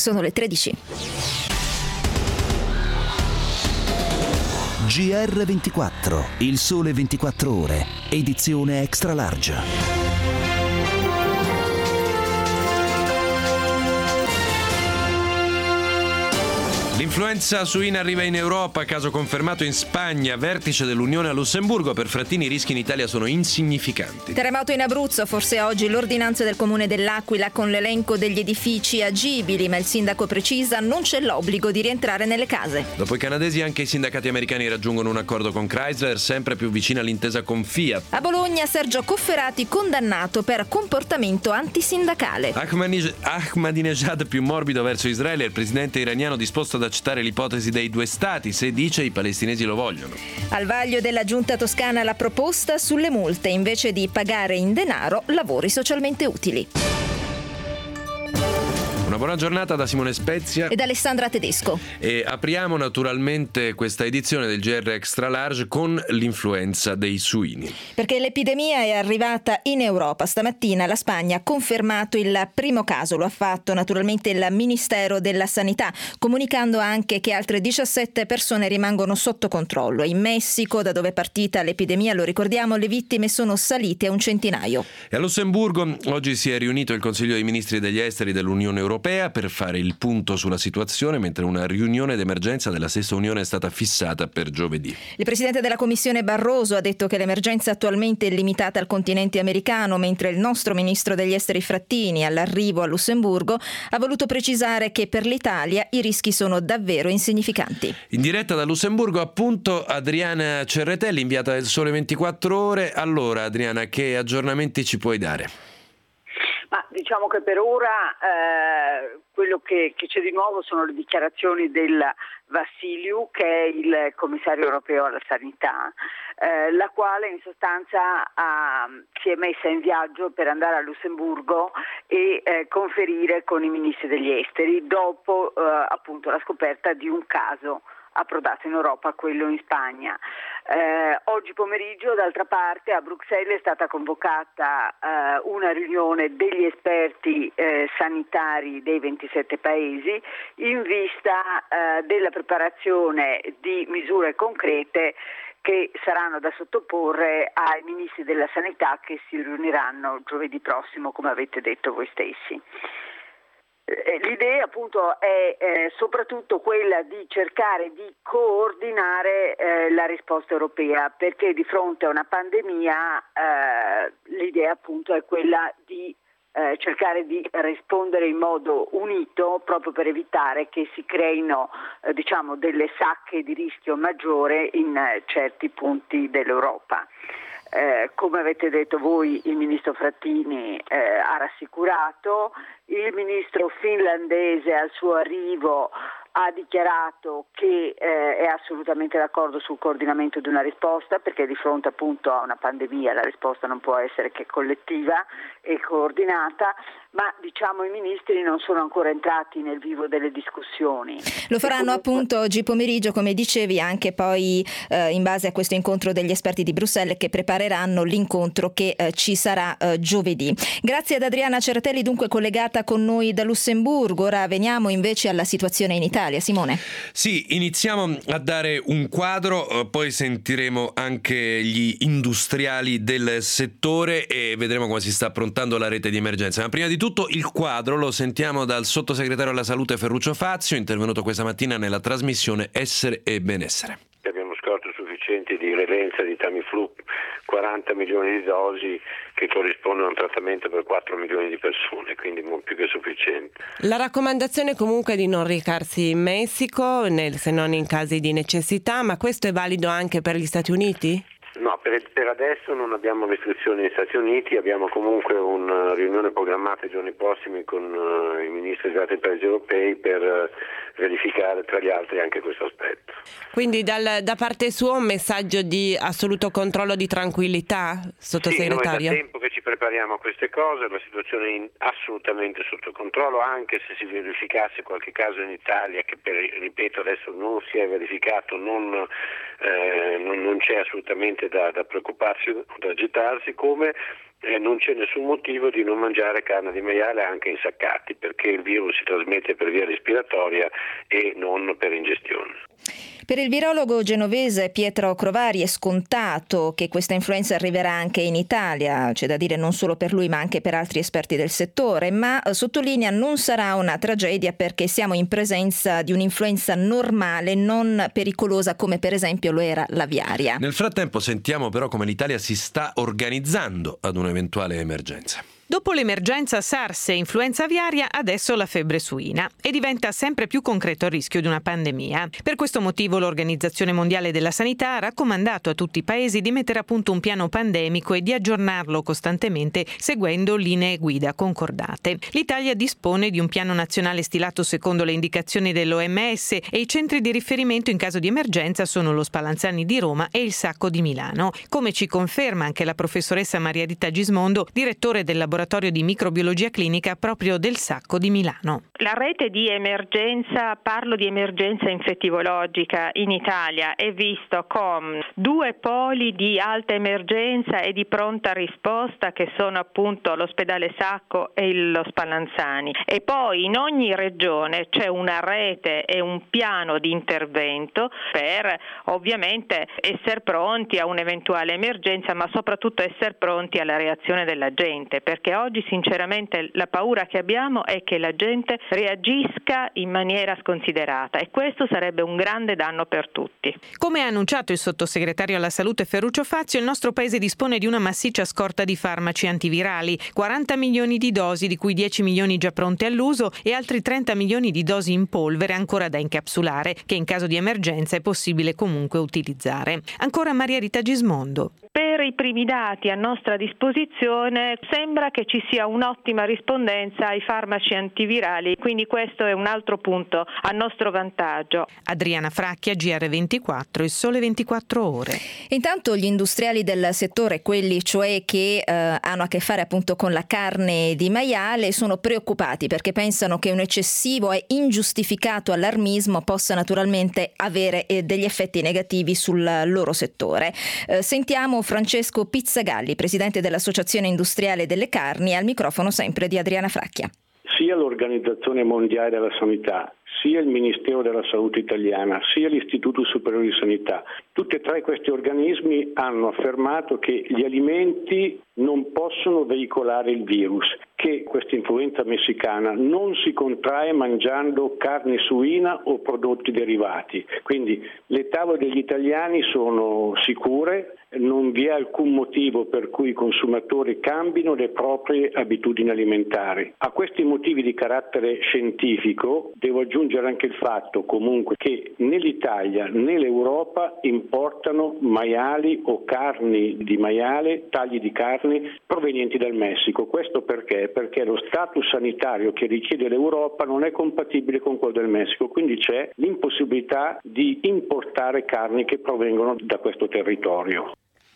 sono le 13. GR24, il sole 24 ore, edizione extra large. L'influenza suina arriva in Europa, caso confermato in Spagna, vertice dell'Unione a Lussemburgo. Per Frattini i rischi in Italia sono insignificanti. Terremoto in Abruzzo, forse oggi l'ordinanza del Comune dell'Aquila con l'elenco degli edifici agibili, ma il sindaco precisa non c'è l'obbligo di rientrare nelle case. Dopo i canadesi anche i sindacati americani raggiungono un accordo con Chrysler, sempre più vicina all'intesa con Fiat. A Bologna Sergio Cofferati condannato per comportamento antisindacale. Ahmadinejad più morbido verso Israele, il presidente iraniano disposto ad accettare l'ipotesi dei due stati, se dice i palestinesi lo vogliono. Al vaglio della giunta toscana la proposta sulle multe, invece di pagare in denaro lavori socialmente utili. Una buona giornata da Simone Spezia ed Alessandra Tedesco. E apriamo naturalmente questa edizione del GR Extra Large con l'influenza dei suini. Perché l'epidemia è arrivata in Europa. Stamattina la Spagna ha confermato il primo caso. Lo ha fatto naturalmente il Ministero della Sanità, comunicando anche che altre 17 persone rimangono sotto controllo. In Messico, da dove è partita l'epidemia, lo ricordiamo, le vittime sono salite a un centinaio. E a Lussemburgo oggi si è riunito il Consiglio dei Ministri degli Esteri dell'Unione Europea per fare il punto sulla situazione, mentre una riunione d'emergenza della stessa Unione è stata fissata per giovedì. Il Presidente della Commissione Barroso ha detto che l'emergenza attualmente è limitata al continente americano, mentre il nostro Ministro degli Esteri Frattini, all'arrivo a Lussemburgo, ha voluto precisare che per l'Italia i rischi sono davvero insignificanti. In diretta da Lussemburgo, appunto, Adriana Cerretelli, inviata del Sole 24 Ore. Allora, Adriana, che aggiornamenti ci puoi dare? Ma diciamo che per ora quello che c'è di nuovo sono le dichiarazioni del Vassiliou, che è il commissario europeo alla sanità, la quale in sostanza si è messa in viaggio per andare a Lussemburgo e conferire con i ministri degli esteri dopo appunto la scoperta di un caso approdato in Europa, quello in Spagna. Oggi pomeriggio, d'altra parte, a Bruxelles è stata convocata una riunione degli esperti sanitari dei 27 paesi in vista della preparazione di misure concrete che saranno da sottoporre ai ministri della sanità che si riuniranno giovedì prossimo, come avete detto voi stessi. L'idea appunto è soprattutto quella di cercare di coordinare la risposta europea, perché di fronte a una pandemia l'idea appunto è quella di cercare di rispondere in modo unito, proprio per evitare che si creino delle sacche di rischio maggiore in certi punti dell'Europa. Come avete detto voi, il ministro Frattini ha rassicurato, il ministro finlandese al suo arrivo ha dichiarato che è assolutamente d'accordo sul coordinamento di una risposta, perché di fronte appunto a una pandemia la risposta non può essere che collettiva e coordinata, ma i ministri non sono ancora entrati nel vivo delle discussioni. Lo faranno appunto oggi pomeriggio, come dicevi, anche poi in base a questo incontro degli esperti di Bruxelles che prepareranno l'incontro che ci sarà giovedì. Grazie ad Adriana Cerretelli, dunque collegata con noi da Lussemburgo. Ora veniamo invece alla situazione in Italia. Simone. Sì, iniziamo a dare un quadro, poi sentiremo anche gli industriali del settore e vedremo come si sta approntando la rete di emergenza. Ma prima di tutto il quadro lo sentiamo dal sottosegretario alla salute Ferruccio Fazio, intervenuto questa mattina nella trasmissione Essere e Benessere. Abbiamo scorte sufficienti di Relenza, di Tamiflu, 40 milioni di dosi che corrispondono a un trattamento per 4 milioni di persone, quindi più che sufficiente. La raccomandazione comunque è di non recarsi in Messico, se non in casi di necessità, ma questo è valido anche per gli Stati Uniti? No, per adesso non abbiamo restrizioni negli Stati Uniti, abbiamo comunque una riunione programmata i giorni prossimi con i ministri degli altri paesi europei per verificare tra gli altri anche questo aspetto. Quindi da parte sua un messaggio di assoluto controllo, di tranquillità, sottosegretario? Sì, noi da tempo che ci prepariamo a queste cose, la situazione è assolutamente sotto controllo, anche se si verificasse qualche caso in Italia che ripeto adesso non si è verificato, non c'è assolutamente da preoccuparsi o da agitarsi, come non c'è nessun motivo di non mangiare carne di maiale anche insaccati, perché il virus si trasmette per via respiratoria e non per ingestione. Per il virologo genovese Pietro Crovari è scontato che questa influenza arriverà anche in Italia, c'è da dire non solo per lui ma anche per altri esperti del settore, ma sottolinea non sarà una tragedia perché siamo in presenza di un'influenza normale, non pericolosa come per esempio lo era l'aviaria. Nel frattempo sentiamo però come l'Italia si sta organizzando ad un'eventuale emergenza. Dopo l'emergenza SARS e influenza aviaria, adesso la febbre suina e diventa sempre più concreto il rischio di una pandemia. Per questo motivo l'Organizzazione Mondiale della Sanità ha raccomandato a tutti i paesi di mettere a punto un piano pandemico e di aggiornarlo costantemente seguendo linee guida concordate. L'Italia dispone di un piano nazionale stilato secondo le indicazioni dell'OMS e i centri di riferimento in caso di emergenza sono lo Spallanzani di Roma e il Sacco di Milano, come ci conferma anche la professoressa Maria Rita Gismondo, direttore del laboratorio di microbiologia clinica proprio del Sacco di Milano. La rete di emergenza, parlo di emergenza infettivologica in Italia, è visto con 2 poli di alta emergenza e di pronta risposta che sono appunto l'ospedale Sacco e lo Spallanzani, e poi in ogni regione c'è una rete e un piano di intervento per ovviamente essere pronti a un'eventuale emergenza, ma soprattutto essere pronti alla reazione della gente, perché oggi sinceramente la paura che abbiamo è che la gente reagisca in maniera sconsiderata e questo sarebbe un grande danno per tutti. Come ha annunciato il sottosegretario alla salute Ferruccio Fazio, il nostro paese dispone di una massiccia scorta di farmaci antivirali, 40 milioni di dosi, di cui 10 milioni già pronte all'uso e altri 30 milioni di dosi in polvere ancora da incapsulare, che in caso di emergenza è possibile comunque utilizzare. Ancora Maria Rita Gismondo. Per i primi dati a nostra disposizione sembra che ci sia un'ottima rispondenza ai farmaci antivirali, quindi questo è un altro punto a nostro vantaggio. Adriana Fracchia, GR24, Il Sole 24 Ore. Intanto gli industriali del settore, quelli cioè che hanno a che fare appunto con la carne di maiale, sono preoccupati perché pensano che un eccessivo e ingiustificato allarmismo possa naturalmente avere degli effetti negativi sul loro settore. Sentiamo Francesco Pizzagalli, presidente dell'Associazione Industriale delle Carni, al microfono sempre di Adriana Fracchia. Sia l'Organizzazione Mondiale della Sanità, sia il Ministero della Salute italiana, sia l'Istituto Superiore di Sanità, tutti e 3 questi organismi hanno affermato che gli alimenti non possono veicolare il virus, che questa influenza messicana non si contrae mangiando carne suina o prodotti derivati. Quindi le tavole degli italiani sono sicure, non vi è alcun motivo per cui i consumatori cambino le proprie abitudini alimentari. A questi motivi di carattere scientifico devo aggiungere anche il fatto comunque che né l'Italia né l'Europa importano maiali o carni di maiale, tagli di carne provenienti dal Messico. Questo perché? Perché lo status sanitario che richiede l'Europa non è compatibile con quello del Messico, quindi c'è l'impossibilità di importare carni che provengono da questo territorio.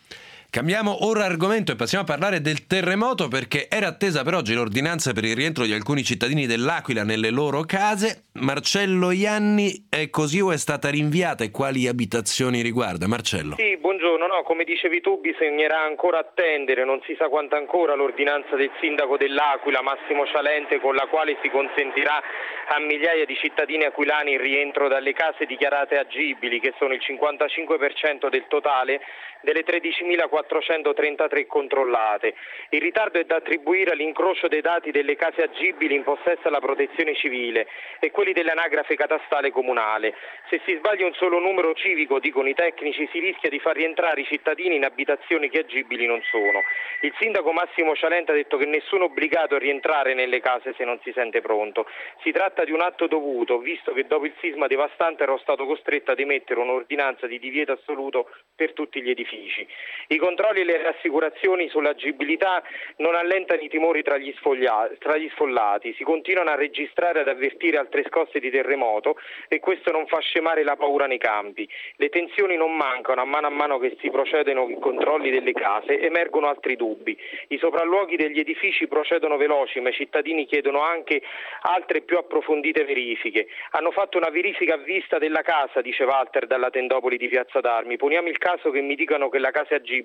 Cambiamo ora argomento e passiamo a parlare del terremoto, perché era attesa per oggi l'ordinanza per il rientro di alcuni cittadini dell'Aquila nelle loro case. Marcello Ianni, è così o è stata rinviata e quali abitazioni riguarda? Marcello. Sì, buongiorno. No, come dicevi tu, bisognerà ancora attendere, non si sa quanto ancora, l'ordinanza del sindaco dell'Aquila, Massimo Cialente, con la quale si consentirà a migliaia di cittadini aquilani il rientro dalle case dichiarate agibili, che sono il 55% del totale delle 13.433 controllate. Il ritardo è da attribuire all'incrocio dei dati delle case agibili in possesso alla protezione civile e quelli dell'anagrafe catastale comunale. Se si sbaglia un solo numero civico, dicono i tecnici, si rischia di far rientrare i cittadini in abitazioni che agibili non sono. Il sindaco Massimo Cialente ha detto che nessuno è obbligato a rientrare nelle case se non si sente pronto. Si tratta di un atto dovuto, visto che dopo il sisma devastante ero stato costretto ad emettere un'ordinanza di divieto assoluto per tutti gli edifici. I controlli e le rassicurazioni sull'agibilità non allentano i timori tra gli sfollati, si continuano a registrare e ad avvertire altre scosse di terremoto e questo non fa scemare la paura nei campi. Le tensioni non mancano, a mano che si procedono i controlli delle case emergono altri dubbi. I sopralluoghi degli edifici procedono veloci, ma i cittadini chiedono anche altre più approfondite verifiche. Hanno fatto una verifica a vista della casa, dice Walter dalla tendopoli di Piazza d'Armi. Poniamo il caso che mi dicano che la casa è agibile,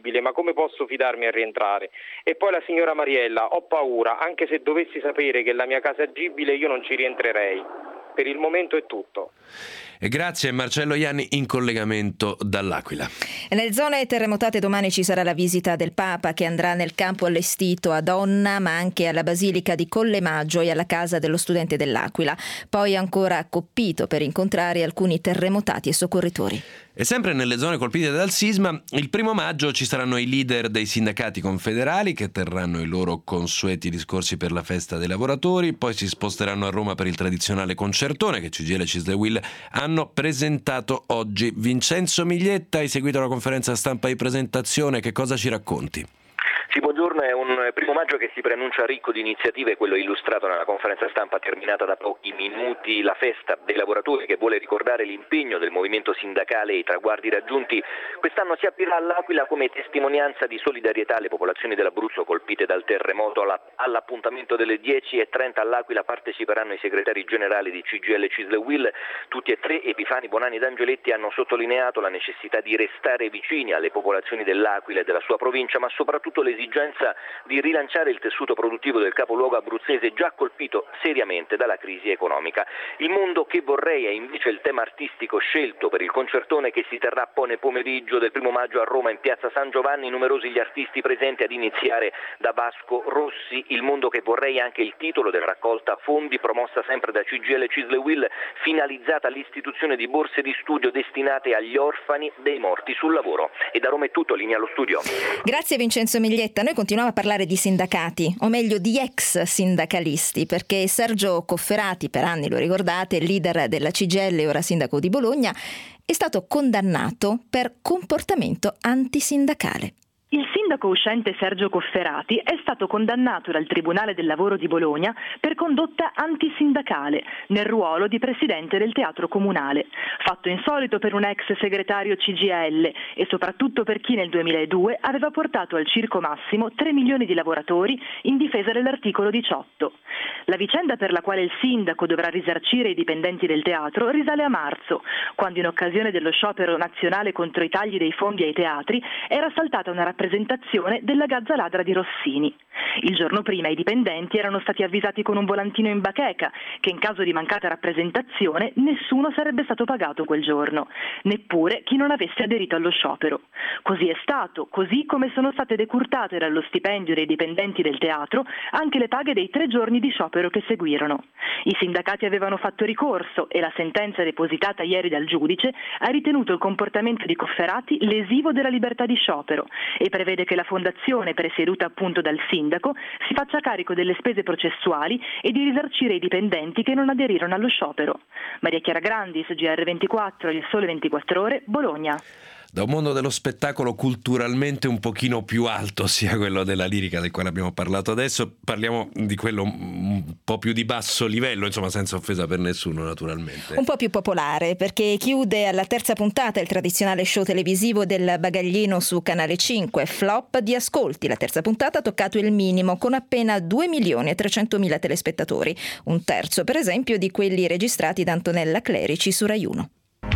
agibile, ma come posso fidarmi a rientrare? E poi la signora Mariella, ho paura, anche se dovessi sapere che la mia casa è agibile io non ci rientrerei. Per il momento è tutto. E grazie a Marcello Ianni in collegamento dall'Aquila. Nelle zone terremotate domani ci sarà la visita del Papa, che andrà nel campo allestito ad Onna, ma anche alla Basilica di Colle Maggio e alla casa dello studente dell'Aquila. Poi ancora a Coppito per incontrare alcuni terremotati e soccorritori. E sempre nelle zone colpite dal sisma, il 1° maggio ci saranno i leader dei sindacati confederali che terranno i loro consueti discorsi per la festa dei lavoratori, poi si sposteranno a Roma per il tradizionale concertone che CGIL e CISL e UIL hanno presentato oggi. Vincenzo Miglietta, hai seguito la conferenza stampa di presentazione, che cosa ci racconti? Sì, buongiorno, è un 1° maggio che si preannuncia ricco di iniziative, quello illustrato nella conferenza stampa terminata da pochi minuti, la festa dei lavoratori che vuole ricordare l'impegno del movimento sindacale e i traguardi raggiunti. Quest'anno si aprirà all'Aquila come testimonianza di solidarietà alle popolazioni dell'Abruzzo colpite dal terremoto. All'appuntamento delle 10:30 all'Aquila parteciperanno i segretari generali di CGIL, CISL e UIL. Tutti e tre, Epifani, Bonanni ed Angeletti, hanno sottolineato la necessità di restare vicini alle popolazioni dell'Aquila e della sua provincia, ma soprattutto l'esigenza di rilanciare il tessuto produttivo del capoluogo abruzzese già colpito seriamente dalla crisi economica. Il mondo che vorrei è invece il tema artistico scelto per il concertone che si terrà poi nel pomeriggio del 1° maggio a Roma in piazza San Giovanni. Numerosi gli artisti presenti, ad iniziare da Vasco Rossi. Il mondo che vorrei è anche il titolo della raccolta fondi promossa sempre da CGIL e CISL e UIL, finalizzata all'istituzione di borse di studio destinate agli orfani dei morti sul lavoro. E da Roma è tutto, linea allo studio. Grazie Vincenzo Miglietta. Noi continuiamo a parlare di sindacati, o meglio di ex sindacalisti, perché Sergio Cofferati, per anni lo ricordate, leader della CGIL e ora sindaco di Bologna, è stato condannato per comportamento antisindacale. Il sindaco uscente Sergio Cofferati è stato condannato dal Tribunale del Lavoro di Bologna per condotta antisindacale nel ruolo di presidente del Teatro Comunale, fatto insolito per un ex segretario CGIL e soprattutto per chi nel 2002 aveva portato al Circo Massimo 3 milioni di lavoratori in difesa dell'articolo 18. La vicenda per la quale il sindaco dovrà risarcire i dipendenti del teatro risale a marzo, quando in occasione dello sciopero nazionale contro i tagli dei fondi ai teatri era saltata una rappresentazione della Gazza Ladra di Rossini. Il giorno prima i dipendenti erano stati avvisati con un volantino in bacheca che in caso di mancata rappresentazione nessuno sarebbe stato pagato quel giorno, neppure chi non avesse aderito allo sciopero. Così è stato, così come sono state decurtate dallo stipendio dei dipendenti del teatro anche le paghe dei 3 giorni di sciopero che seguirono. I sindacati avevano fatto ricorso e la sentenza depositata ieri dal giudice ha ritenuto il comportamento di Cofferati lesivo della libertà di sciopero e prevede che la fondazione, presieduta appunto dal sindaco, si faccia carico delle spese processuali e di risarcire i dipendenti che non aderirono allo sciopero. Maria Chiara Grandis, GR24, Il Sole 24 Ore, Bologna. Da un mondo dello spettacolo culturalmente un pochino più alto, sia quello della lirica del quale abbiamo parlato adesso, parliamo di quello un po' più di basso livello, insomma senza offesa per nessuno naturalmente. Un po' più popolare, perché chiude alla terza puntata il tradizionale show televisivo del Bagaglino su Canale 5, flop di ascolti. La terza puntata ha toccato il minimo con appena 2.300.000 telespettatori, un terzo per esempio di quelli registrati da Antonella Clerici su Rai 1.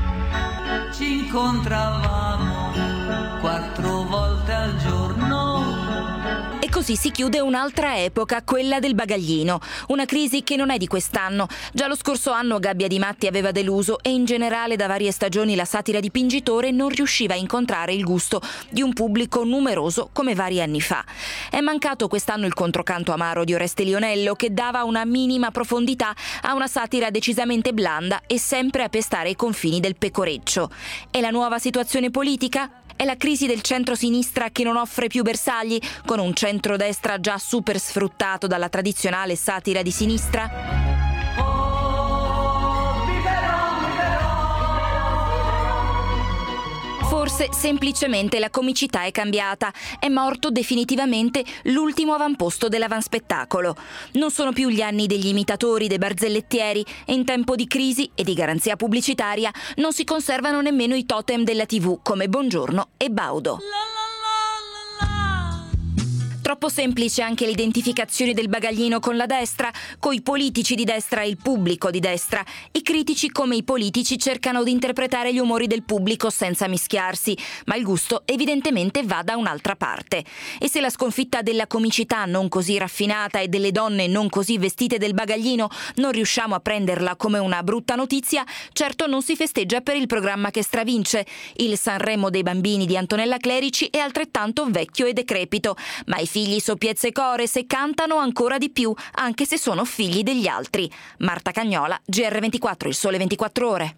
Ci incontravamo 4 volte al giorno. E così si chiude un'altra epoca, quella del bagaglino. Una crisi che non è di quest'anno. Già lo scorso anno Gabbia Di Matti aveva deluso e in generale da varie stagioni la satira di Pingitore non riusciva a incontrare il gusto di un pubblico numeroso come vari anni fa. È mancato quest'anno il controcanto amaro di Oreste Lionello, che dava una minima profondità a una satira decisamente blanda e sempre a pestare i confini del pecoreccio. E la nuova situazione politica? È la crisi del centro-sinistra che non offre più bersagli, con un centrodestra già super sfruttato dalla tradizionale satira di sinistra? Forse semplicemente la comicità è cambiata, è morto definitivamente l'ultimo avamposto dell'avanspettacolo. Non sono più gli anni degli imitatori, dei barzellettieri, e in tempo di crisi e di garanzia pubblicitaria non si conservano nemmeno i totem della TV come Buongiorno e Baudo. Troppo semplice anche l'identificazione del bagaglino con la destra, coi politici di destra e il pubblico di destra. I critici come i politici cercano di interpretare gli umori del pubblico senza mischiarsi, ma il gusto evidentemente va da un'altra parte. E se la sconfitta della comicità non così raffinata e delle donne non così vestite del bagaglino non riusciamo a prenderla come una brutta notizia, certo non si festeggia per il programma che stravince. Il Sanremo dei bambini di Antonella Clerici è altrettanto vecchio e decrepito, ma i figli soppiezze e cores e cantano ancora di più, anche se sono figli degli altri. Marta Cagnola, GR24, Il Sole 24 Ore.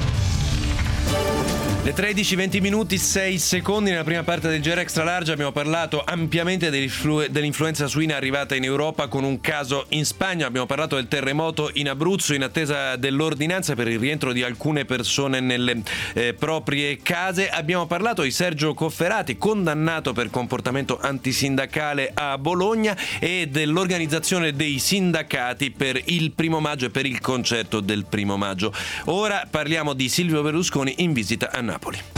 Le 13:20, 6 secondi. Nella prima parte del GR Extra Large abbiamo parlato ampiamente dell'influenza suina arrivata in Europa con un caso in Spagna. Abbiamo parlato del terremoto in Abruzzo in attesa dell'ordinanza per il rientro di alcune persone nelle proprie case. Abbiamo parlato di Sergio Cofferati, condannato per comportamento antisindacale a Bologna, e dell'organizzazione dei sindacati per il 1° maggio e per il concerto del 1° maggio. Ora parliamo di Silvio Berlusconi in visita a Napoli.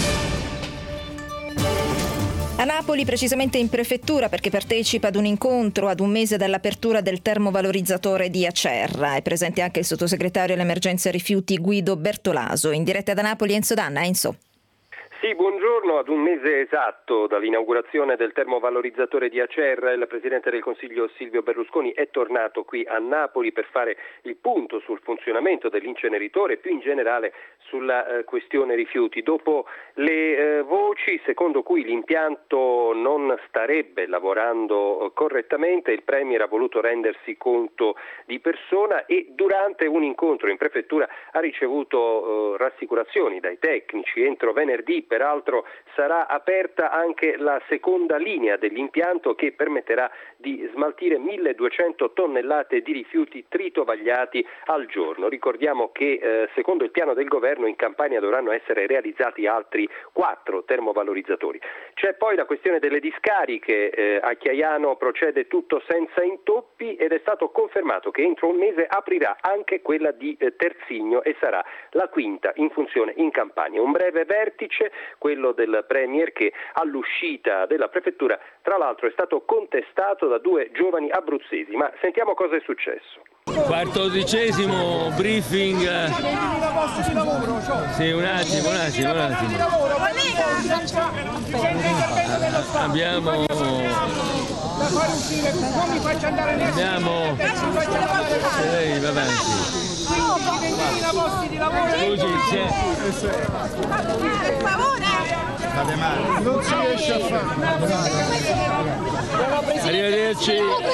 A Napoli, precisamente in prefettura, perché partecipa ad un incontro ad un mese dall'apertura del termovalorizzatore di Acerra. È presente anche il sottosegretario all'emergenza rifiuti Guido Bertolaso. In diretta da Napoli, Enzo Danna. Enzo. Sì, buongiorno. Ad un mese esatto dall'inaugurazione del termovalorizzatore di Acerra, il Presidente del Consiglio Silvio Berlusconi è tornato qui a Napoli per fare il punto sul funzionamento dell'inceneritore e più in generale sulla questione rifiuti. Dopo le voci secondo cui l'impianto non starebbe lavorando correttamente, il Premier ha voluto rendersi conto di persona e durante un incontro in prefettura ha ricevuto rassicurazioni dai tecnici. Entro venerdì peraltro sarà aperta anche la seconda linea dell'impianto che permetterà di smaltire 1.200 tonnellate di rifiuti tritovagliati al giorno. Ricordiamo che secondo il piano del governo in Campania dovranno essere realizzati altri 4 termovalorizzatori. C'è poi la questione delle discariche. A Chiaiano procede tutto senza intoppi ed è stato confermato che entro un mese aprirà anche quella di Terzigno e sarà la quinta in funzione in Campania. Un breve vertice, quello del Premier, che all'uscita della prefettura tra l'altro è stato contestato da 2 giovani abruzzesi. Ma sentiamo cosa è successo. 14° briefing. Sì, un attimo. Abbiamo lei va avanti. Scusi, per favore. Non si riesce a fare. Arrivederci.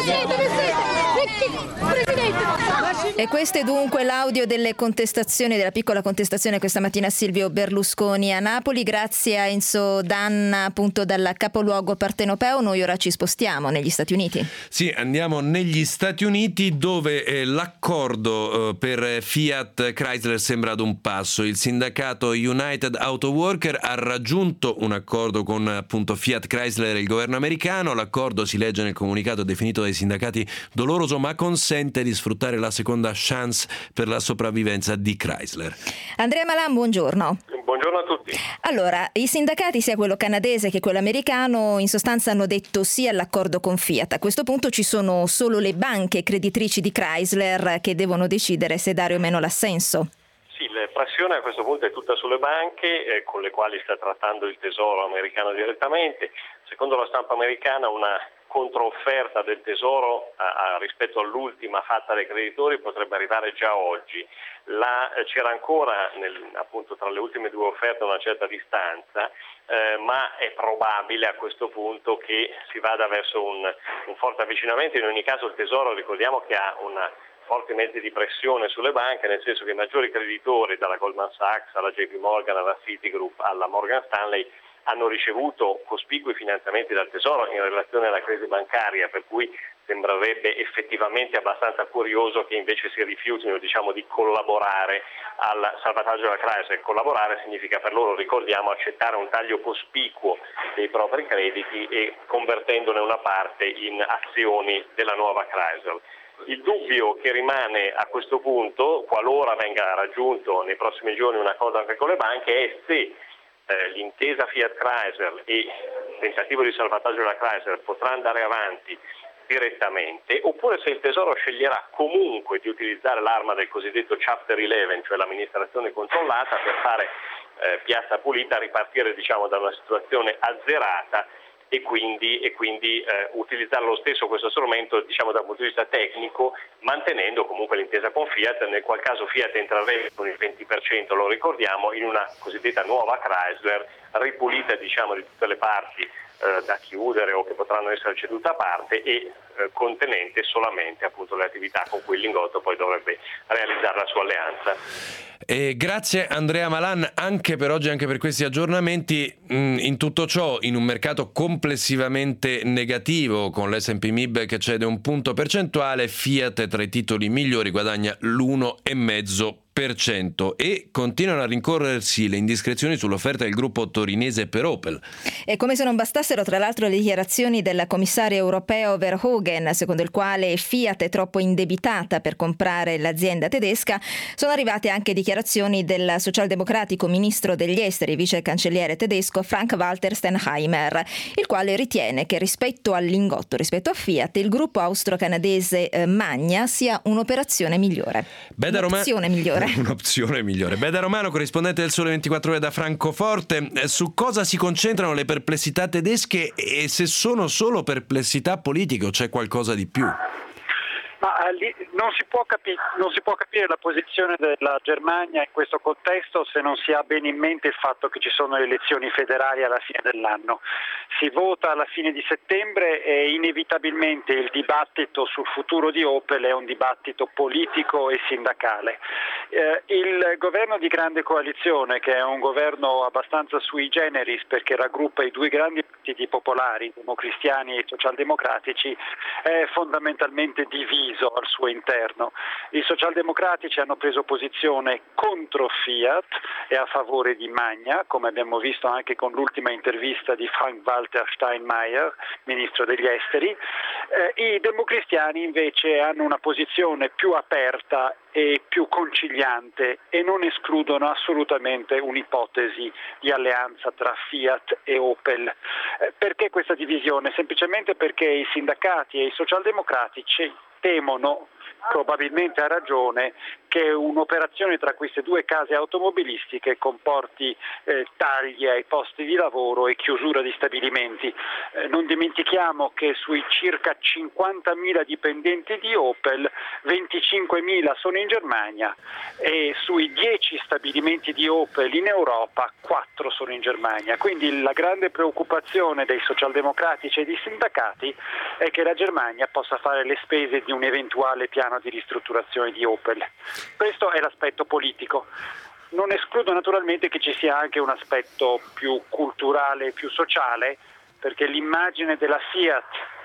E questo è dunque l'audio delle contestazioni, della piccola contestazione questa mattina a Silvio Berlusconi a Napoli. Grazie a Enzo Danna, appunto dal capoluogo partenopeo. Noi ora ci spostiamo negli Stati Uniti. Sì, andiamo negli Stati Uniti, dove l'accordo per Fiat Chrysler sembra ad un passo. Il sindacato United Auto Worker ha raggiunto un accordo con appunto Fiat Chrysler e il governo americano. L'accordo, si legge nel comunicato definito dai sindacati, doloroso ma consente di sfruttare la seconda chance per la sopravvivenza di Chrysler. Andrea Malan, buongiorno. Buongiorno a tutti. Allora, i sindacati, sia quello canadese che quello americano, in sostanza hanno detto sì all'accordo con Fiat. A questo punto ci sono solo le banche creditrici di Chrysler che devono decidere se dare o meno l'assenso. Sì, la pressione a questo punto è tutta sulle banche con le quali sta trattando il Tesoro americano direttamente. Secondo la stampa americana una controofferta del Tesoro rispetto all'ultima fatta dai creditori potrebbe arrivare già oggi. C'era ancora appunto tra le ultime 2 offerte una certa distanza, ma è probabile a questo punto che si vada verso un forte avvicinamento. In ogni caso il Tesoro, ricordiamo che ha una forti mezzi di pressione sulle banche, nel senso che i maggiori creditori, dalla Goldman Sachs alla JP Morgan, alla Citigroup, alla Morgan Stanley, hanno ricevuto cospicui finanziamenti dal Tesoro in relazione alla crisi bancaria, per cui sembrerebbe effettivamente abbastanza curioso che invece si rifiutino, di collaborare al salvataggio della Chrysler. Collaborare significa per loro, ricordiamo, accettare un taglio cospicuo dei propri crediti e convertendone una parte in azioni della nuova Chrysler. Il dubbio che rimane a questo punto, qualora venga raggiunto nei prossimi giorni un accordo anche con le banche, è se l'intesa Fiat Chrysler e il tentativo di salvataggio della Chrysler potrà andare avanti direttamente, oppure se il Tesoro sceglierà comunque di utilizzare l'arma del cosiddetto Chapter 11, cioè l'amministrazione controllata, per fare piazza pulita, ripartire da una situazione azzerata e quindi utilizzare lo stesso questo strumento dal punto di vista tecnico, mantenendo comunque l'intesa con Fiat, nel qual caso Fiat entrerebbe con il 20%, lo ricordiamo, in una cosiddetta nuova Chrysler ripulita di tutte le parti da chiudere o che potranno essere cedute a parte e contenente solamente appunto le attività con cui il Lingotto poi dovrebbe realizzare la sua alleanza. Grazie Andrea Malan anche per oggi, anche per questi aggiornamenti. In tutto ciò, in un mercato complessivamente negativo con l'S&P MIB che cede un punto percentuale, Fiat tra i titoli migliori guadagna l'1,5% e continuano a rincorrersi le indiscrezioni sull'offerta del gruppo torinese per Opel. E come se non bastassero, tra l'altro, le dichiarazioni del commissario europeo Verhoeven, secondo il quale Fiat è troppo indebitata per comprare l'azienda tedesca, sono arrivate anche dichiarazioni del socialdemocratico ministro degli esteri, vice cancelliere tedesco Frank-Walter Steinheimer, il quale ritiene che rispetto al Lingotto, rispetto a Fiat, il gruppo austro-canadese Magna sia un'operazione migliore. Un'opzione migliore. Beda Romano, corrispondente del Sole 24 Ore da Francoforte. Su cosa si concentrano le perplessità tedesche e se sono solo perplessità politiche o c'è qualcosa di più? Non si può capire la posizione della Germania in questo contesto se non si ha bene in mente il fatto che ci sono le elezioni federali alla fine dell'anno. Si vota alla fine di settembre e inevitabilmente il dibattito sul futuro di Opel è un dibattito politico e sindacale. Il governo di grande coalizione, che è un governo abbastanza sui generis perché raggruppa i due grandi partiti popolari, democristiani e socialdemocratici, è fondamentalmente diviso al suo interno. I socialdemocratici hanno preso posizione contro Fiat e a favore di Magna, come abbiamo visto anche con l'ultima intervista di Frank-Walter Steinmeier, ministro degli esteri. I democristiani invece hanno una posizione più aperta e più conciliante e non escludono assolutamente un'ipotesi di alleanza tra Fiat e Opel. Perché questa divisione? Semplicemente perché i sindacati e i socialdemocratici temono, probabilmente a ragione, che un'operazione tra queste due case automobilistiche comporti tagli ai posti di lavoro e chiusura di stabilimenti. Non dimentichiamo che sui circa 50.000 dipendenti di Opel, 25.000 sono in Germania e sui 10 stabilimenti di Opel in Europa, 4 sono in Germania. Quindi la grande preoccupazione dei socialdemocratici e dei sindacati è che la Germania possa fare le spese di un eventuale piano di ristrutturazione di Opel. Questo è l'aspetto politico. Non escludo naturalmente che ci sia anche un aspetto più culturale, più sociale, perché l'immagine della Fiat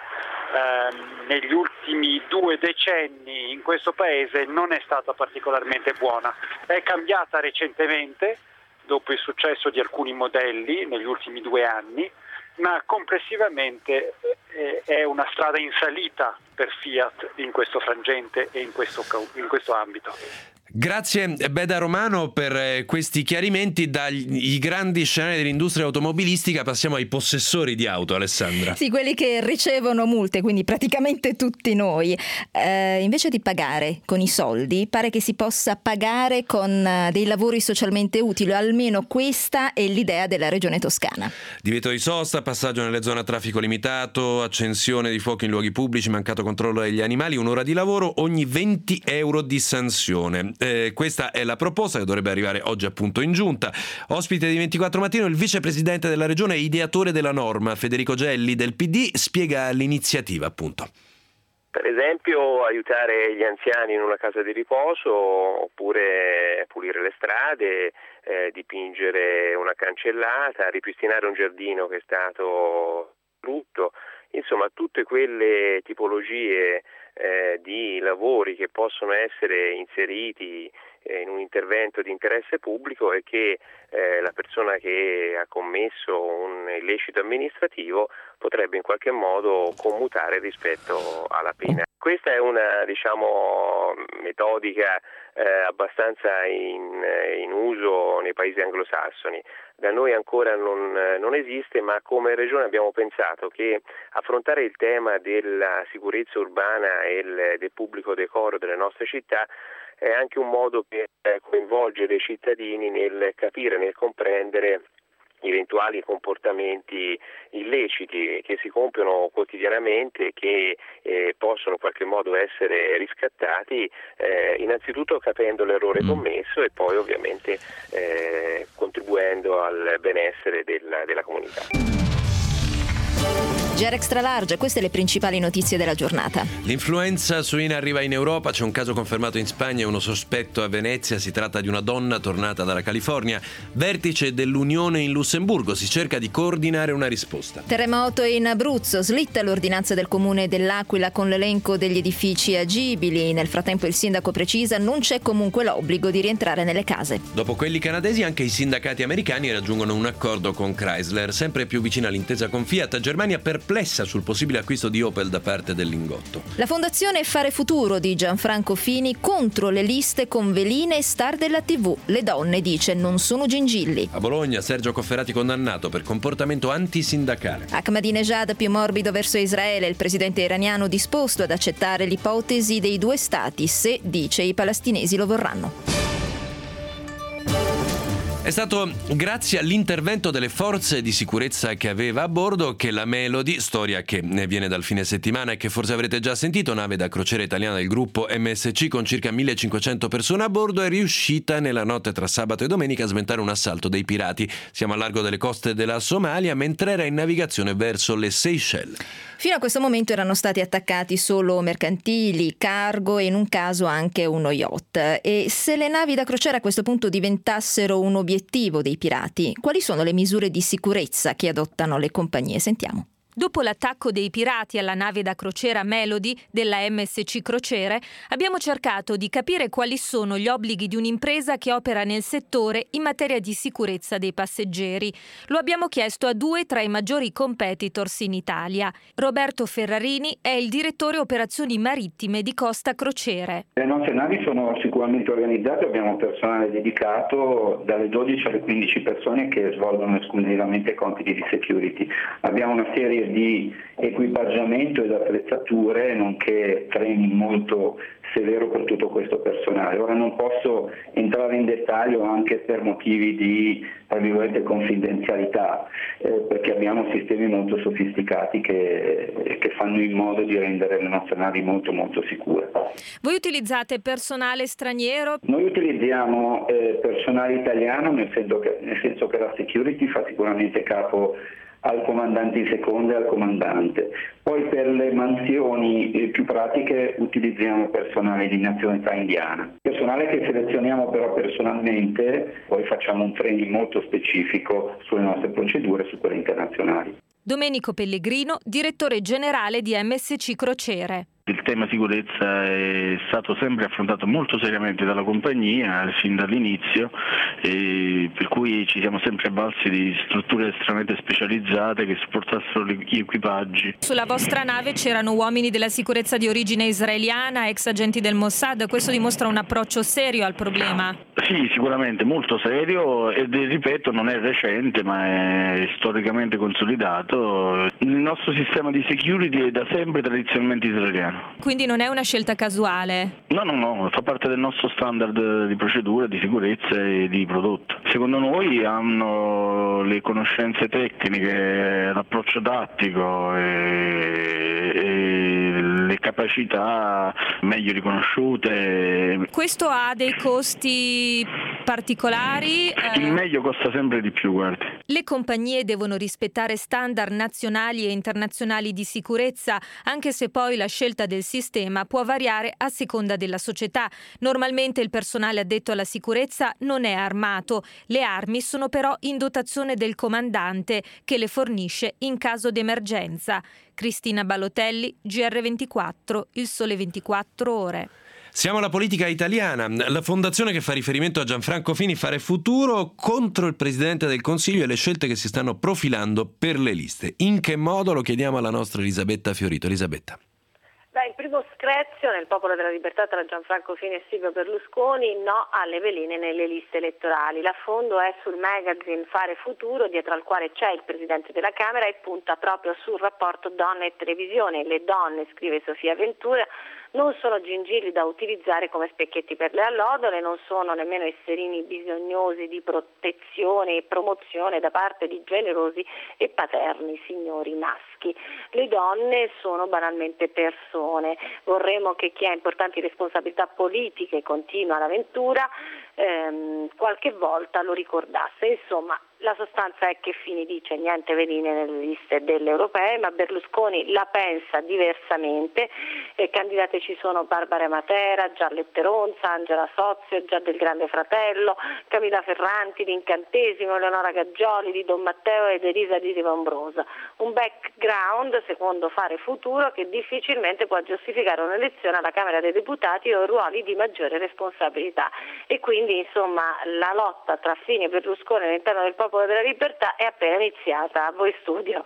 negli ultimi 2 decenni in questo paese non è stata particolarmente buona. È cambiata recentemente, dopo il successo di alcuni modelli negli ultimi 2 anni, ma complessivamente è una strada in salita per Fiat in questo frangente e in questo ambito. Grazie Beda Romano per questi chiarimenti. Dagli grandi scenari dell'industria automobilistica passiamo ai possessori di auto, Alessandra. Sì, quelli che ricevono multe, quindi praticamente tutti noi. Invece di pagare con i soldi, pare che si possa pagare con dei lavori socialmente utili, almeno questa è l'idea della Regione Toscana. Divieto di sosta, passaggio nelle zone a traffico limitato, accensione di fuochi in luoghi pubblici, mancato controllo degli animali, 1 ora di lavoro, ogni 20 euro di sanzione. Questa è la proposta che dovrebbe arrivare oggi appunto in giunta. Ospite di 24 Mattino il vicepresidente della regione e ideatore della norma, Federico Gelli del PD, spiega l'iniziativa appunto. Per esempio aiutare gli anziani in una casa di riposo, oppure pulire le strade, dipingere una cancellata, ripristinare un giardino che è stato distrutto, insomma tutte quelle tipologie di lavori che possono essere inseriti in un intervento di interesse pubblico e che la persona che ha commesso un illecito amministrativo potrebbe in qualche modo commutare rispetto alla pena. Questa è una metodica abbastanza in uso nei paesi anglosassoni. Da noi ancora non esiste, ma come Regione abbiamo pensato che affrontare il tema della sicurezza urbana e del pubblico decoro delle nostre città è anche un modo per coinvolgere i cittadini nel capire, nel comprendere eventuali comportamenti illeciti che si compiono quotidianamente e che possono in qualche modo essere riscattati, innanzitutto capendo l'errore commesso e poi ovviamente contribuendo al benessere della comunità. GR Extra Large, queste le principali notizie della giornata. L'influenza suina arriva in Europa, c'è un caso confermato in Spagna e uno sospetto a Venezia, si tratta di una donna tornata dalla California. Vertice dell'Unione in Lussemburgo, si cerca di coordinare una risposta. Terremoto in Abruzzo, slitta l'ordinanza del comune dell'Aquila con l'elenco degli edifici agibili. Nel frattempo il sindaco precisa non c'è comunque l'obbligo di rientrare nelle case. Dopo quelli canadesi anche i sindacati americani raggiungono un accordo con Chrysler, sempre più vicina all'intesa con Fiat. Germania perplessa sul possibile acquisto di Opel da parte del Lingotto. La fondazione Fare Futuro di Gianfranco Fini contro le liste con veline e star della TV. Le donne, dice, non sono gingilli. A Bologna Sergio Cofferati condannato per comportamento antisindacale. Ahmadinejad più morbido verso Israele, il presidente iraniano disposto ad accettare l'ipotesi dei due stati se, dice, i palestinesi lo vorranno. È stato grazie all'intervento delle forze di sicurezza che aveva a bordo che la Melody, storia che ne viene dal fine settimana e che forse avrete già sentito, nave da crociera italiana del gruppo MSC con circa 1500 persone a bordo, è riuscita nella notte tra sabato e domenica a sventare un assalto dei pirati. Siamo a largo delle coste della Somalia mentre era in navigazione verso le Seychelles. Fino a questo momento erano stati attaccati solo mercantili, cargo e in un caso anche uno yacht. E se le navi da crociera a questo punto diventassero un obiettivo dei pirati, quali sono le misure di sicurezza che adottano le compagnie? Sentiamo. Dopo l'attacco dei pirati alla nave da crociera Melody della MSC Crociere, abbiamo cercato di capire quali sono gli obblighi di un'impresa che opera nel settore in materia di sicurezza dei passeggeri. Lo abbiamo chiesto a due tra i maggiori competitors in Italia. Roberto Ferrarini è il direttore operazioni marittime di Costa Crociere. Le nostre navi sono sicuramente organizzate, abbiamo personale dedicato dalle 12 alle 15 persone che svolgono esclusivamente compiti di security. Abbiamo una serie di equipaggiamento ed attrezzature, nonché training molto severo per tutto questo personale. Ora non posso entrare in dettaglio anche per motivi di confidenzialità, perché abbiamo sistemi molto sofisticati che fanno in modo di rendere le nostre navi molto molto sicure. Voi utilizzate personale straniero? Noi utilizziamo personale italiano, nel senso che la security fa sicuramente capo al comandante in seconda e al comandante. Poi per le mansioni più pratiche utilizziamo personale di nazionalità indiana. Personale che selezioniamo però personalmente, poi facciamo un training molto specifico sulle nostre procedure, su quelle internazionali. Domenico Pellegrino, direttore generale di MSC Crociere. Il tema sicurezza è stato sempre affrontato molto seriamente dalla compagnia sin dall'inizio, per cui ci siamo sempre avvalsi di strutture estremamente specializzate che supportassero gli equipaggi. Sulla vostra nave c'erano uomini della sicurezza di origine israeliana, ex agenti del Mossad, questo dimostra un approccio serio al problema? Sì, sicuramente molto serio e ripeto non è recente ma è storicamente consolidato. Il nostro sistema di security è da sempre tradizionalmente israeliano. Quindi non è una scelta casuale? No, fa parte del nostro standard di procedura, di sicurezza e di prodotto. Secondo noi hanno le conoscenze tecniche, l'approccio tattico e le capacità meglio riconosciute. Questo ha dei costi particolari? Il meglio costa sempre di più, guardi. Le compagnie devono rispettare standard nazionali e internazionali di sicurezza, anche se poi la scelta del sistema può variare a seconda della società. Normalmente il personale addetto alla sicurezza non è armato. Le armi sono però in dotazione del comandante, che le fornisce in caso d'emergenza. Cristina Ballotelli, GR24, Il Sole 24 Ore. Siamo alla politica italiana. La fondazione che fa riferimento a Gianfranco Fini, Fare Futuro, contro il Presidente del Consiglio e le scelte che si stanno profilando per le liste. In che modo? Lo chiediamo alla nostra Elisabetta Fiorito. Elisabetta. Il primo screzio nel Popolo della Libertà tra Gianfranco Fini e Silvio Berlusconi, no alle veline nelle liste elettorali. L'affondo è sul magazine Fare Futuro, dietro al quale c'è il Presidente della Camera e punta proprio sul rapporto donna e televisione. Le donne, scrive Sofia Ventura, non sono gingilli da utilizzare come specchietti per le allodole, non sono nemmeno esserini bisognosi di protezione e promozione da parte di generosi e paterni signori maschi. Le donne sono banalmente persone. Vorremmo che chi ha importanti responsabilità politiche, continua l'avventura, qualche volta lo ricordasse. Insomma, la sostanza è che Fini dice niente veline nelle liste delle europee, ma Berlusconi la pensa diversamente. Candidate ci sono Barbara Matera, Giallette Ronza, Angela Sozio, già del Grande Fratello, Camilla Ferranti, l'Incantesimo, Eleonora Gaggioli, di Don Matteo ed Elisa di Rivombrosa. Un background, secondo Fare Futuro, che difficilmente può giustificare un'elezione alla Camera dei Deputati o ruoli di maggiore responsabilità. E quindi, insomma, la lotta tra Fini e Berlusconi all'interno del Popolo della Libertà è appena iniziata. A voi studio.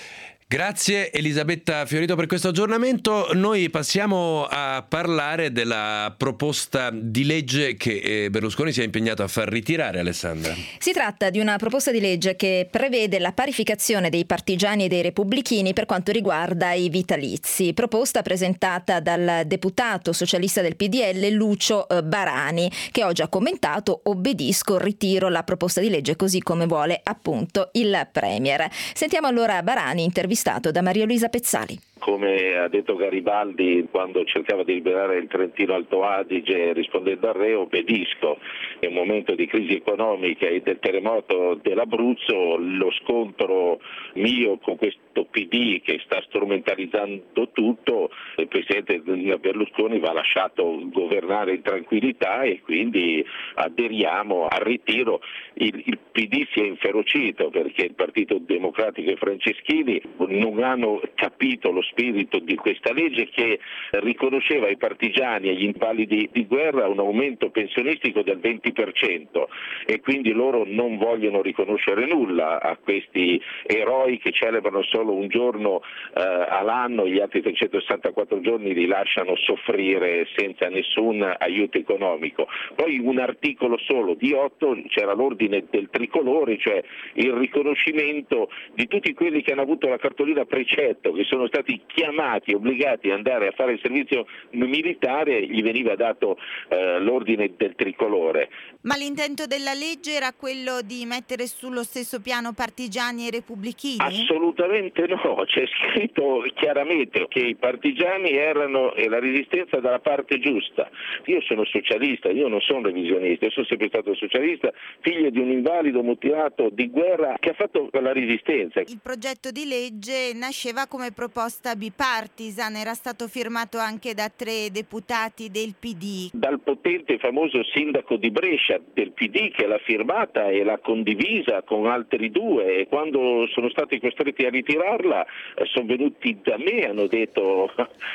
Grazie Elisabetta Fiorito per questo aggiornamento. Noi passiamo a parlare della proposta di legge che Berlusconi si è impegnato a far ritirare, Alessandra. Si tratta di una proposta di legge che prevede la parificazione dei partigiani e dei repubblichini per quanto riguarda i vitalizi. Proposta presentata dal deputato socialista del PDL Lucio Barani, che oggi ha commentato: obbedisco, ritiro la proposta di legge così come vuole appunto il Premier. Sentiamo allora Barani intervistato da Maria Luisa Pezzali. Come ha detto Garibaldi quando cercava di liberare il Trentino Alto Adige rispondendo al re, obbedisco. È un momento di crisi economica e del terremoto dell'Abruzzo, lo scontro mio con questo PD che sta strumentalizzando tutto, il Presidente Berlusconi va lasciato governare in tranquillità e quindi aderiamo al ritiro. Il PD si è inferocito perché il Partito Democratico e Franceschini non hanno capito lo spirito di questa legge che riconosceva ai partigiani e agli invalidi di guerra un aumento pensionistico del 20% e quindi loro non vogliono riconoscere nulla a questi eroi che celebrano solo un giorno all'anno, gli altri 364 giorni li lasciano soffrire senza nessun aiuto economico. Poi un articolo solo di 8 c'era l'ordine del tricolore, cioè il riconoscimento di tutti quelli che hanno avuto la cartolina precetto, che sono stati chiamati, obbligati ad andare a fare il servizio militare, gli veniva dato l'ordine del tricolore. Ma l'intento della legge era quello di mettere sullo stesso piano partigiani e repubblichini? Assolutamente no, c'è scritto chiaramente che i partigiani erano la resistenza dalla parte giusta. Io sono socialista, io non sono revisionista, io sono sempre stato socialista, figlio di un invalido mutilato di guerra che ha fatto la resistenza. Il progetto di legge nasceva come proposta bipartisan, era stato firmato anche da 3 deputati del PD. Dal potente e famoso sindaco di Brescia del PD che l'ha firmata e l'ha condivisa con altri 2 e quando sono stati costretti a ritirarla sono venuti da me e hanno detto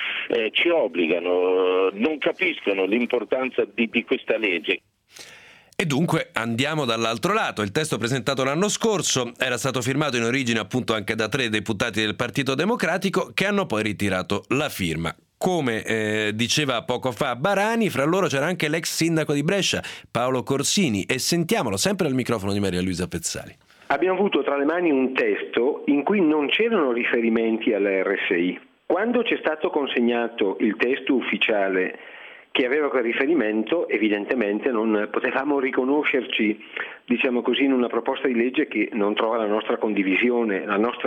ci obbligano, non capiscono l'importanza di questa legge. E dunque andiamo dall'altro lato. Il testo presentato l'anno scorso era stato firmato in origine appunto anche da 3 deputati del Partito Democratico che hanno poi ritirato la firma. Come diceva poco fa Barani, fra loro c'era anche l'ex sindaco di Brescia, Paolo Corsini, e sentiamolo sempre al microfono di Maria Luisa Pezzali. Abbiamo avuto tra le mani un testo in cui non c'erano riferimenti alla RSI. Quando ci è stato consegnato il testo ufficiale che aveva quel riferimento, evidentemente non potevamo riconoscerci, diciamo così, in una proposta di legge che non trova la nostra condivisione,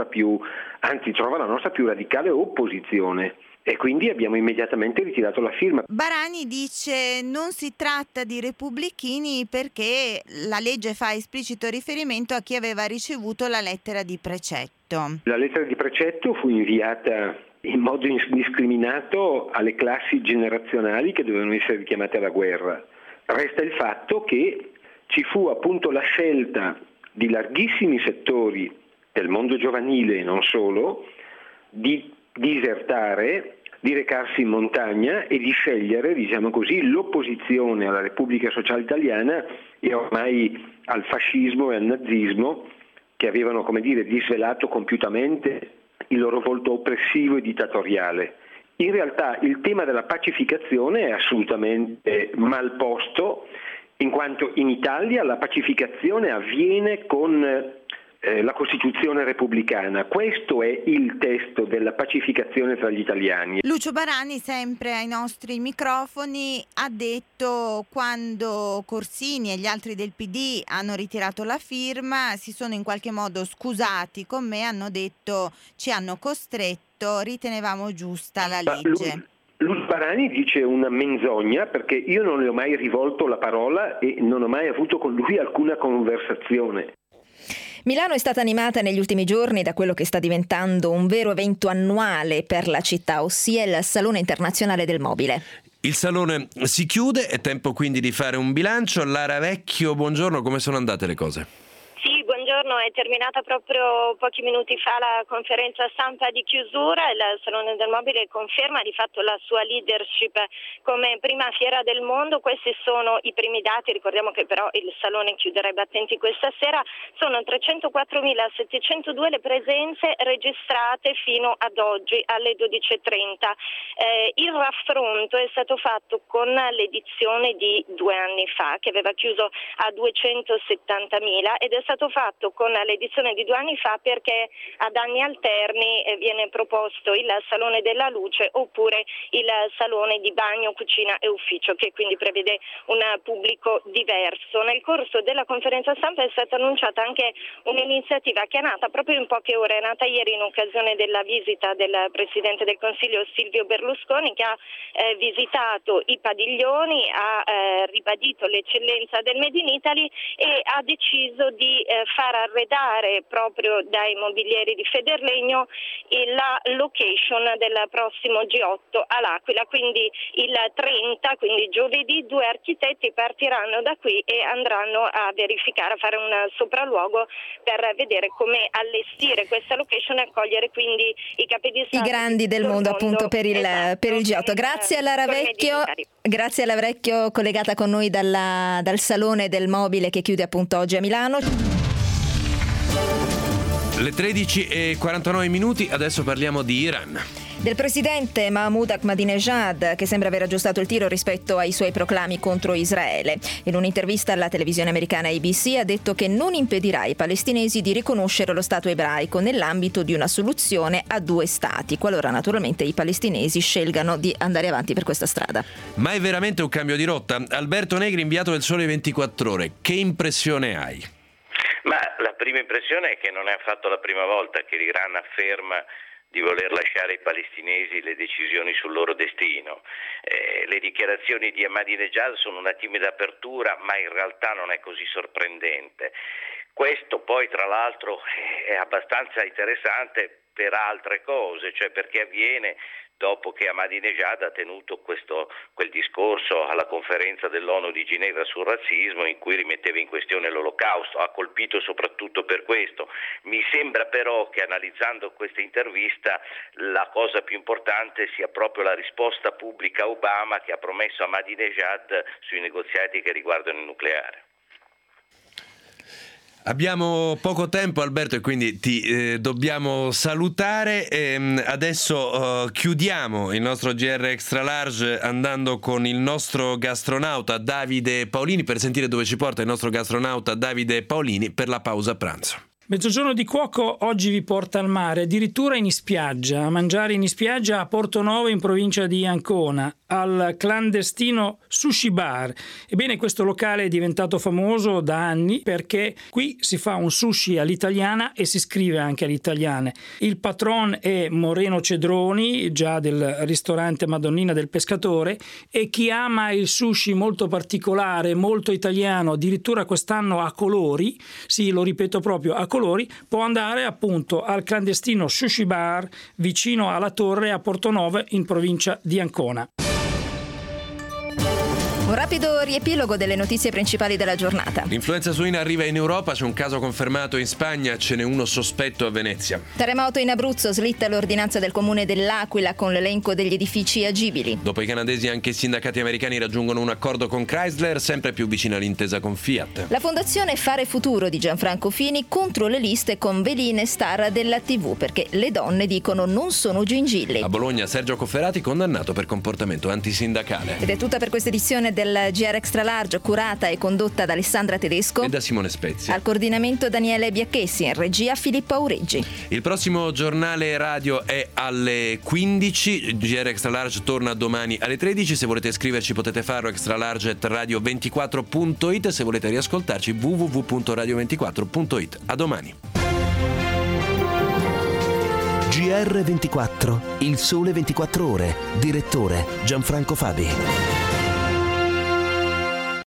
trova la nostra più radicale opposizione. E quindi abbiamo immediatamente ritirato la firma. Barani dice non si tratta di repubblichini perché la legge fa esplicito riferimento a chi aveva ricevuto la lettera di precetto. La lettera di precetto fu inviata in modo indiscriminato alle classi generazionali che dovevano essere richiamate alla guerra. Resta il fatto che ci fu appunto la scelta di larghissimi settori del mondo giovanile e non solo di disertare di recarsi in montagna e di scegliere, diciamo così, l'opposizione alla Repubblica Sociale Italiana e ormai al fascismo e al nazismo, che avevano, come dire, disvelato compiutamente il loro volto oppressivo e dittatoriale. In realtà il tema della pacificazione è assolutamente mal posto, in quanto in Italia la pacificazione avviene con la Costituzione repubblicana. Questo è il testo della pacificazione tra gli italiani. Lucio Barani, sempre ai nostri microfoni, ha detto quando Corsini e gli altri del PD hanno ritirato la firma, si sono in qualche modo scusati con me, hanno detto ci hanno costretto, ritenevamo giusta la legge. Lucio Barani dice una menzogna, perché io non le ho mai rivolto la parola e non ho mai avuto con lui alcuna conversazione. Milano è stata animata negli ultimi giorni da quello che sta diventando un vero evento annuale per la città, ossia il Salone Internazionale del Mobile. Il salone si chiude, è tempo quindi di fare un bilancio. Lara Vecchio, buongiorno, come sono andate le cose? Sì, buongiorno, è terminata proprio pochi minuti fa la conferenza stampa di chiusura. Il Salone del Mobile conferma di fatto la sua leadership come prima fiera del mondo. Questi sono i primi dati, ricordiamo che però il Salone chiuderà i battenti questa sera. Sono 304.702 le presenze registrate fino ad oggi alle 12.30. Il raffronto è stato fatto con l'edizione di 2 anni fa, che aveva chiuso a 270.000, ed è stato fatto con l'edizione di 2 anni fa perché ad anni alterni viene proposto il Salone della Luce oppure il Salone di Bagno, Cucina e Ufficio, che quindi prevede un pubblico diverso. Nel corso della conferenza stampa è stata annunciata anche un'iniziativa che è nata proprio in poche ore, è nata ieri in occasione della visita del Presidente del Consiglio Silvio Berlusconi, che ha visitato i padiglioni, ha ribadito l'eccellenza del Made in Italy e ha deciso di far arredare proprio dai mobilieri di Federlegno la location del prossimo G8 all'Aquila, quindi il 30, quindi giovedì, 2 architetti partiranno da qui e andranno a verificare, a fare un sopralluogo per vedere come allestire questa location e accogliere quindi i capi di Stato, i grandi del mondo appunto per il G8. Grazie a Lara Vecchio, collegata con noi dal Salone del Mobile che chiude appunto oggi a Milano. Le 13:49, adesso parliamo di Iran. Del presidente Mahmoud Ahmadinejad, che sembra aver aggiustato il tiro rispetto ai suoi proclami contro Israele. In un'intervista alla televisione americana ABC ha detto che non impedirà ai palestinesi di riconoscere lo Stato ebraico nell'ambito di una soluzione a 2 stati, qualora naturalmente i palestinesi scelgano di andare avanti per questa strada. Ma è veramente un cambio di rotta? Alberto Negri, inviato del Sole 24 Ore, che impressione hai? Ma la prima impressione è che non è affatto la prima volta che l'Iran afferma di voler lasciare ai palestinesi le decisioni sul loro destino. Le dichiarazioni di Ahmadinejad sono una timida apertura, ma in realtà non è così sorprendente. Questo poi tra l'altro è abbastanza interessante per altre cose, cioè perché avviene dopo che Ahmadinejad ha tenuto quel discorso alla conferenza dell'ONU di Ginevra sul razzismo in cui rimetteva in questione l'Olocausto. Ha colpito soprattutto per questo. Mi sembra però che analizzando questa intervista la cosa più importante sia proprio la risposta pubblica a Obama, che ha promesso a Ahmadinejad sui negoziati che riguardano il nucleare. Abbiamo poco tempo, Alberto, e quindi ti dobbiamo salutare. Adesso chiudiamo il nostro GR Extra Large andando con il nostro gastronauta Davide Paolini per sentire dove ci porta il nostro gastronauta Davide Paolini per la pausa pranzo. Mezzogiorno di cuoco oggi vi porta al mare, addirittura in spiaggia, a mangiare in spiaggia a Portonovo in provincia di Ancona, al clandestino Sushi Bar. Ebbene, questo locale è diventato famoso da anni perché qui si fa un sushi all'italiana e si scrive anche all'italiana. Il patron è Moreno Cedroni, già del ristorante Madonnina del Pescatore, e chi ama il sushi molto particolare, molto italiano, addirittura quest'anno a colori, sì, lo ripeto proprio, a colori, può andare appunto al clandestino Sushi Bar vicino alla Torre a Portonovo in provincia di Ancona. Un rapido riepilogo delle notizie principali della giornata. L'influenza suina arriva in Europa, c'è un caso confermato in Spagna, ce n'è uno sospetto a Venezia. Terremoto in Abruzzo, slitta l'ordinanza del comune dell'Aquila con l'elenco degli edifici agibili. Dopo i canadesi anche i sindacati americani raggiungono un accordo con Chrysler, sempre più vicina all'intesa con Fiat. La fondazione Fare Futuro di Gianfranco Fini contro le liste con veline star della TV, perché le donne dicono non sono gingilli. A Bologna Sergio Cofferati condannato per comportamento antisindacale. Ed è tutta per questa edizione del GR Extra Large, curata e condotta da Alessandra Tedesco e da Simone Spezia. Al coordinamento Daniele Biacchessi, in regia Filippo Aureggi. Il prossimo giornale radio è alle 15, GR Extra Large torna domani alle 13. Se volete scriverci potete farlo extralarge@radio24.it, se volete riascoltarci www.radio24.it. A domani. GR24, il sole 24 ore. Direttore Gianfranco Fabi.